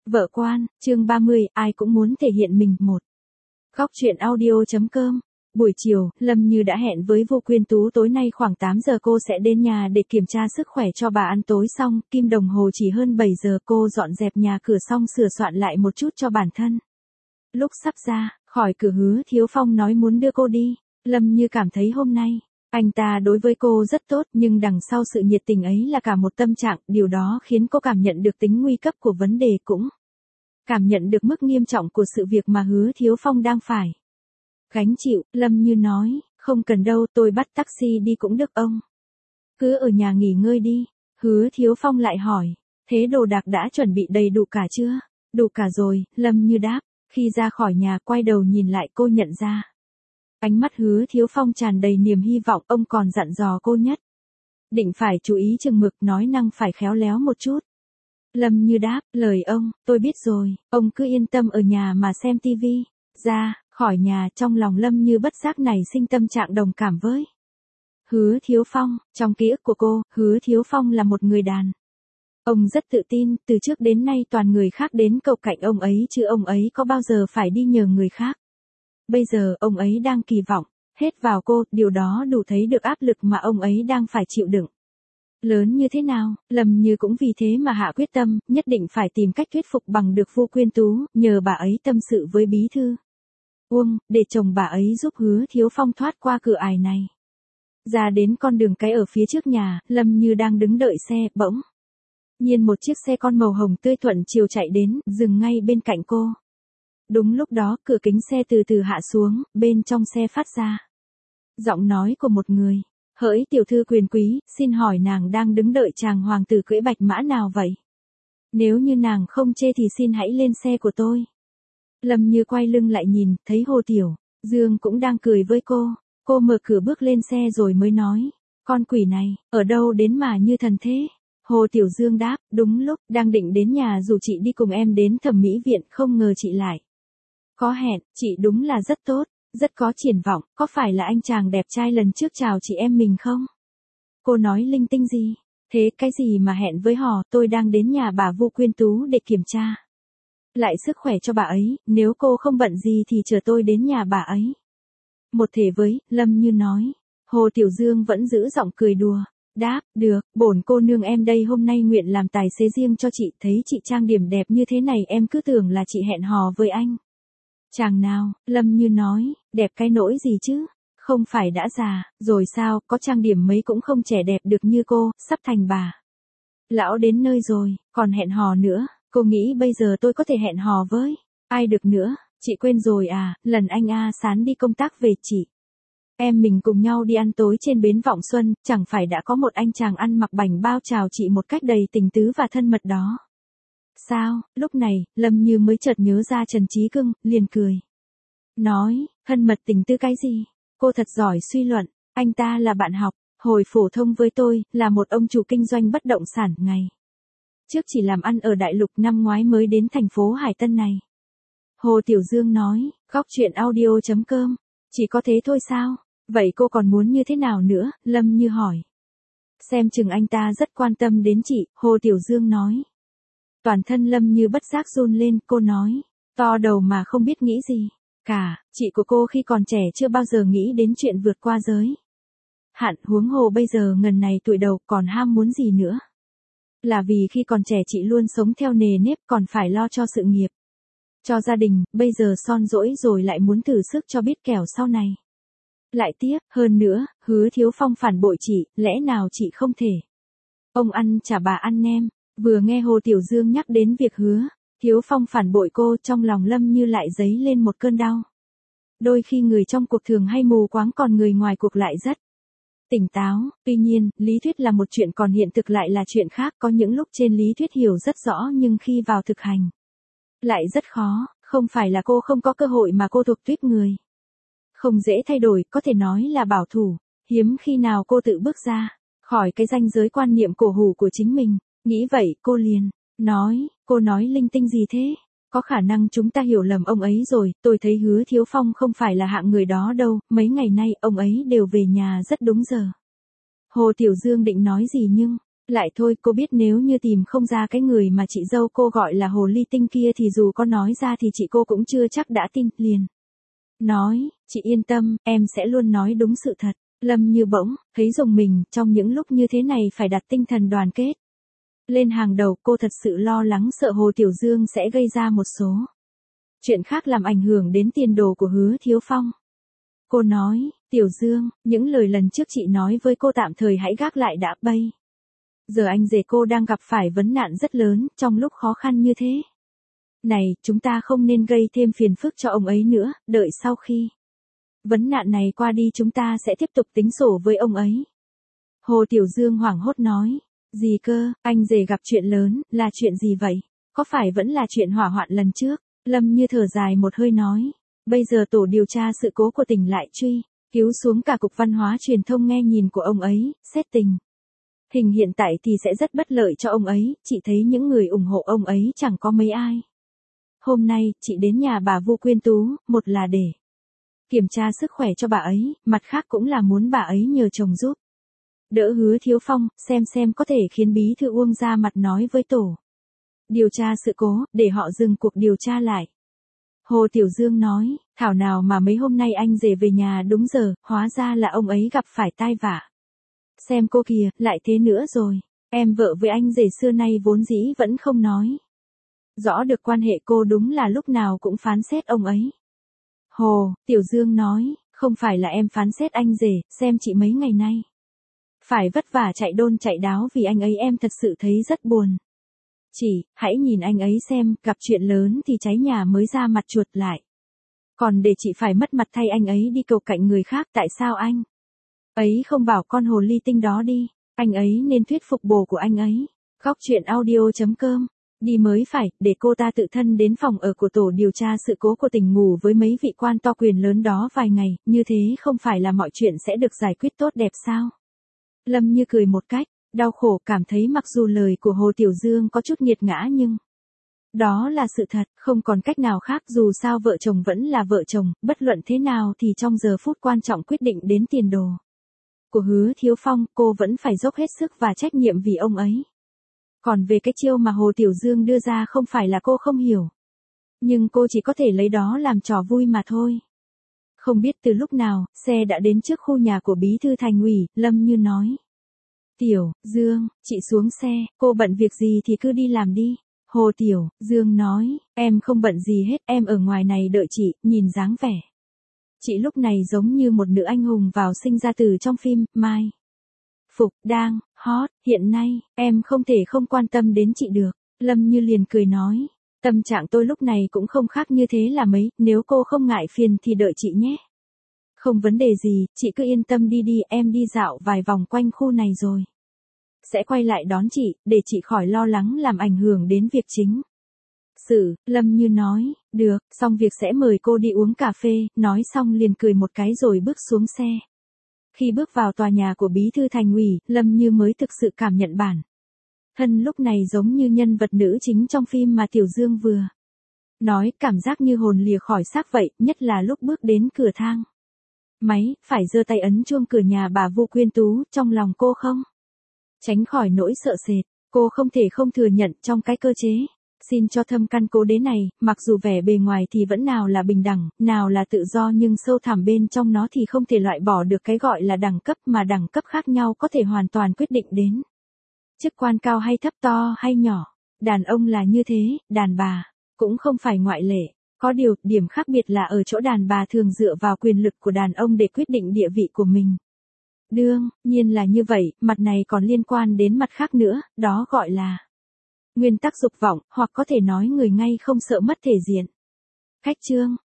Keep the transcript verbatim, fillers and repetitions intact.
Vợ quan, chương ba mươi, ai cũng muốn thể hiện mình. Một. Góc truyện audio.com. Buổi chiều, Lâm Như đã hẹn với Vô Quyên Tú tối nay khoảng tám giờ cô sẽ đến nhà để kiểm tra sức khỏe cho bà. Ăn tối xong, kim đồng hồ chỉ hơn bảy giờ, cô dọn dẹp nhà cửa xong sửa soạn lại một chút cho bản thân. Lúc sắp ra khỏi cửa, Hứa Thiếu Phong nói muốn đưa cô đi. Lâm Như cảm thấy hôm nay anh ta đối với cô rất tốt, nhưng đằng sau sự nhiệt tình ấy là cả một tâm trạng, điều đó khiến cô cảm nhận được tính nguy cấp của vấn đề, cũng cảm nhận được mức nghiêm trọng của sự việc mà Hứa Thiếu Phong đang phải gánh chịu. Lâm Như nói, không cần đâu, tôi bắt taxi đi cũng được, ông cứ ở nhà nghỉ ngơi đi. Hứa Thiếu Phong lại hỏi, thế đồ đạc đã chuẩn bị đầy đủ cả chưa? Đủ cả rồi, Lâm Như đáp. Khi ra khỏi nhà, quay đầu nhìn lại, cô nhận ra ánh mắt Hứa Thiếu Phong tràn đầy niềm hy vọng. Ông còn dặn dò cô nhất định phải chú ý chừng mực, nói năng phải khéo léo một chút. Lâm Như đáp, lời ông, tôi biết rồi, ông cứ yên tâm ở nhà mà xem tivi. Ra khỏi nhà, trong lòng Lâm Như bất giác nảy sinh tâm trạng đồng cảm với Hứa Thiếu Phong. Trong ký ức của cô, Hứa Thiếu Phong là một người đàn ông rất tự tin, từ trước đến nay toàn người khác đến cầu cạnh ông ấy chứ ông ấy có bao giờ phải đi nhờ người khác. Bây giờ ông ấy đang kỳ vọng hết vào cô, điều đó đủ thấy được áp lực mà ông ấy đang phải chịu đựng lớn như thế nào. Lâm Như cũng vì thế mà hạ quyết tâm, nhất định phải tìm cách thuyết phục bằng được Vô Quyên Tú, nhờ bà ấy tâm sự với bí thư Uông, để chồng bà ấy giúp Hứa Thiếu Phong thoát qua cửa ải này. Ra đến con đường cái ở phía trước nhà, Lâm Như đang đứng đợi xe, bỗng nhiên một chiếc xe con màu hồng tươi thuận chiều chạy đến, dừng ngay bên cạnh cô. Đúng lúc đó, cửa kính xe từ từ hạ xuống, bên trong xe phát ra giọng nói của một người. Hỡi tiểu thư quyền quý, xin hỏi nàng đang đứng đợi chàng hoàng tử cưỡi bạch mã nào vậy? Nếu như nàng không chê thì xin hãy lên xe của tôi. Lâm Như quay lưng lại nhìn, thấy Hồ Tiểu Dương cũng đang cười với cô. Cô mở cửa bước lên xe rồi mới nói, con quỷ này, ở đâu đến mà như thần thế? Hồ Tiểu Dương đáp, đúng lúc, đang định đến nhà rủ chị đi cùng em đến thẩm mỹ viện, không ngờ chị lại có hẹn. Chị đúng là rất tốt, rất có triển vọng, có phải là anh chàng đẹp trai lần trước chào chị em mình không? Cô nói linh tinh gì? Thế cái gì mà hẹn với họ, tôi đang đến nhà bà Vô Quyên Tú để kiểm tra lại sức khỏe cho bà ấy, nếu cô không bận gì thì chờ tôi đến nhà bà ấy. Một thể với, Lâm Như nói. Hồ Tiểu Dương vẫn giữ giọng cười đùa, đáp, được, bổn cô nương em đây hôm nay nguyện làm tài xế riêng cho chị, thấy chị trang điểm đẹp như thế này em cứ tưởng là chị hẹn hò với anh chàng nào. Lâm Như nói, đẹp cái nỗi gì chứ, không phải đã già rồi sao, có trang điểm mấy cũng không trẻ đẹp được như cô, sắp thành bà lão đến nơi rồi, còn hẹn hò nữa. Cô nghĩ bây giờ tôi có thể hẹn hò với ai được nữa? Chị quên rồi à, lần anh A Sán đi công tác về, chị em mình cùng nhau đi ăn tối trên bến Vọng Xuân, chẳng phải đã có một anh chàng ăn mặc bảnh bao chào chị một cách đầy tình tứ và thân mật đó sao? Lúc này, Lâm Như mới chợt nhớ ra Trần Trí Cưng, liền cười nói, thân mật tình tư cái gì? Cô thật giỏi suy luận. Anh ta là bạn học hồi phổ thông với tôi, là một ông chủ kinh doanh bất động sản, ngày trước chỉ làm ăn ở Đại Lục, năm ngoái mới đến thành phố Hải Tân này. Hồ Tiểu Dương nói, góc truyện audio.com. Chỉ có thế thôi sao? Vậy cô còn muốn như thế nào nữa? Lâm Như hỏi. Xem chừng anh ta rất quan tâm đến chị, Hồ Tiểu Dương nói. Toàn thân Lâm Như bất giác run lên, cô nói, to đầu mà không biết nghĩ gì cả, chị của cô khi còn trẻ chưa bao giờ nghĩ đến chuyện vượt qua giới hạn, huống hồ bây giờ ngần này tuổi đầu còn ham muốn gì nữa. Là vì khi còn trẻ chị luôn sống theo nề nếp, còn phải lo cho sự nghiệp, cho gia đình, bây giờ son dỗi rồi lại muốn thử sức cho biết kẻo sau này lại tiếc. Hơn nữa, Hứa Thiếu Phong phản bội chị, lẽ nào chị không thể ông ăn chả bà ăn nem? Vừa nghe Hồ Tiểu Dương nhắc đến việc Hứa Thiếu Phong phản bội cô, trong lòng Lâm Như lại dấy lên một cơn đau. Đôi khi người trong cuộc thường hay mù quáng, còn người ngoài cuộc lại rất tỉnh táo. Tuy nhiên, lý thuyết là một chuyện, còn hiện thực lại là chuyện khác. Có những lúc trên lý thuyết hiểu rất rõ, nhưng khi vào thực hành lại rất khó. Không phải là cô không có cơ hội, mà cô thuộc tuýp người không dễ thay đổi, có thể nói là bảo thủ. Hiếm khi nào cô tự bước ra khỏi cái ranh giới quan niệm cổ hủ của chính mình. Nghĩ vậy, cô liền nói, cô nói linh tinh gì thế? Có khả năng chúng ta hiểu lầm ông ấy rồi, tôi thấy Hứa Thiếu Phong không phải là hạng người đó đâu, mấy ngày nay ông ấy đều về nhà rất đúng giờ. Hồ Tiểu Dương định nói gì nhưng Lại thôi, cô biết nếu như tìm không ra cái người mà chị dâu cô gọi là hồ ly tinh kia thì dù có nói ra thì chị cô cũng chưa chắc đã tin, liền nói, chị yên tâm, em sẽ luôn nói đúng sự thật. Lâm Như bỗng thấy rùng mình, trong những lúc như thế này phải đặt tinh thần đoàn kết lên hàng đầu, cô thật sự lo lắng sợ Hồ Tiểu Dương sẽ gây ra một số chuyện khác làm ảnh hưởng đến tiền đồ của Hứa Thiếu Phong. Cô nói, Tiểu Dương, những lời lần trước chị nói với cô tạm thời hãy gác lại đã, bây giờ anh rể cô đang gặp phải vấn nạn rất lớn, trong lúc khó khăn như thế này, chúng ta không nên gây thêm phiền phức cho ông ấy nữa, đợi sau khi vấn nạn này qua đi chúng ta sẽ tiếp tục tính sổ với ông ấy. Hồ Tiểu Dương hoảng hốt nói, gì cơ, anh rể gặp chuyện lớn, là chuyện gì vậy? Có phải vẫn là chuyện hỏa hoạn lần trước? Lâm Như thở dài một hơi nói, bây giờ tổ điều tra sự cố của tỉnh lại truy cứu xuống cả cục văn hóa truyền thông nghe nhìn của ông ấy, xét tình hình hiện tại thì sẽ rất bất lợi cho ông ấy, chị thấy những người ủng hộ ông ấy chẳng có mấy ai. Hôm nay, chị đến nhà bà Vu Quyên Tú, một là để kiểm tra sức khỏe cho bà ấy, mặt khác cũng là muốn bà ấy nhờ chồng giúp đỡ Hứa Thiếu Phong, xem xem có thể khiến bí thư Uông ra mặt nói với tổ điều tra sự cố, để họ dừng cuộc điều tra lại. Hồ Tiểu Dương nói, thảo nào mà mấy hôm nay anh rể về nhà đúng giờ, hóa ra là ông ấy gặp phải tai vạ. Xem cô kìa, lại thế nữa rồi, em vợ với anh rể xưa nay vốn dĩ vẫn không nói rõ được quan hệ, cô đúng là lúc nào cũng phán xét ông ấy. Hồ Tiểu Dương nói, không phải là em phán xét anh rể, xem chị mấy ngày nay phải vất vả chạy đôn chạy đáo vì anh ấy, em thật sự thấy rất buồn. Chị, hãy nhìn anh ấy xem, gặp chuyện lớn thì cháy nhà mới ra mặt chuột lại. Còn để chị phải mất mặt thay anh ấy đi cầu cạnh người khác, tại sao anh ấy không bảo con hồ ly tinh đó đi, anh ấy nên thuyết phục bồ của anh ấy. Góc truyện audio chấm com, đi mới phải, để cô ta tự thân đến phòng ở của tổ điều tra sự cố của tỉnh ngủ với mấy vị quan to quyền lớn đó vài ngày, như thế không phải là mọi chuyện sẽ được giải quyết tốt đẹp sao? Lâm Như cười một cách đau khổ, cảm thấy mặc dù lời của Hồ Tiểu Dương có chút nghiệt ngã nhưng đó là sự thật, không còn cách nào khác, dù sao vợ chồng vẫn là vợ chồng, bất luận thế nào thì trong giờ phút quan trọng quyết định đến tiền đồ của Hứa Thiếu Phong, cô vẫn phải dốc hết sức và trách nhiệm vì ông ấy. Còn về cái chiêu mà Hồ Tiểu Dương đưa ra không phải là cô không hiểu, nhưng cô chỉ có thể lấy đó làm trò vui mà thôi. Không biết từ lúc nào, xe đã đến trước khu nhà của bí thư thành ủy, Lâm Như nói. Tiểu Dương, chị xuống xe, cô bận việc gì thì cứ đi làm đi. Hồ Tiểu Dương nói, em không bận gì hết, em ở ngoài này đợi chị, nhìn dáng vẻ chị lúc này giống như một nữ anh hùng vào sinh ra từ trong phim Mai Phục, đang hot, hiện nay, em không thể không quan tâm đến chị được. Lâm Như liền cười nói, tâm trạng tôi lúc này cũng không khác như thế là mấy, nếu cô không ngại phiền thì đợi chị nhé. Không vấn đề gì, chị cứ yên tâm đi đi, em đi dạo vài vòng quanh khu này rồi sẽ quay lại đón chị, để chị khỏi lo lắng làm ảnh hưởng đến việc chính sự. Lâm Như nói, được, xong việc sẽ mời cô đi uống cà phê, nói xong liền cười một cái rồi bước xuống xe. Khi bước vào tòa nhà của bí thư thành ủy, Lâm Như mới thực sự cảm nhận bản thân lúc này giống như nhân vật nữ chính trong phim mà Tiểu Dương vừa nói, cảm giác như hồn lìa khỏi xác vậy, nhất là lúc bước đến cửa thang máy, phải giơ tay ấn chuông cửa nhà bà Vu Quyên Tú, trong lòng cô không tránh khỏi nỗi sợ sệt. Cô không thể không thừa nhận trong cái cơ chế xin cho thâm căn cố đế này, mặc dù vẻ bề ngoài thì vẫn nào là bình đẳng, nào là tự do, nhưng sâu thẳm bên trong nó thì không thể loại bỏ được cái gọi là đẳng cấp, mà đẳng cấp khác nhau có thể hoàn toàn quyết định đến chức quan cao hay thấp, to hay nhỏ. Đàn ông là như thế, đàn bà cũng không phải ngoại lệ. Có điều, điểm khác biệt là ở chỗ đàn bà thường dựa vào quyền lực của đàn ông để quyết định địa vị của mình. Đương nhiên là như vậy, mặt này còn liên quan đến mặt khác nữa, đó gọi là nguyên tắc dục vọng, hoặc có thể nói người ngay không sợ mất thể diện. Khách trương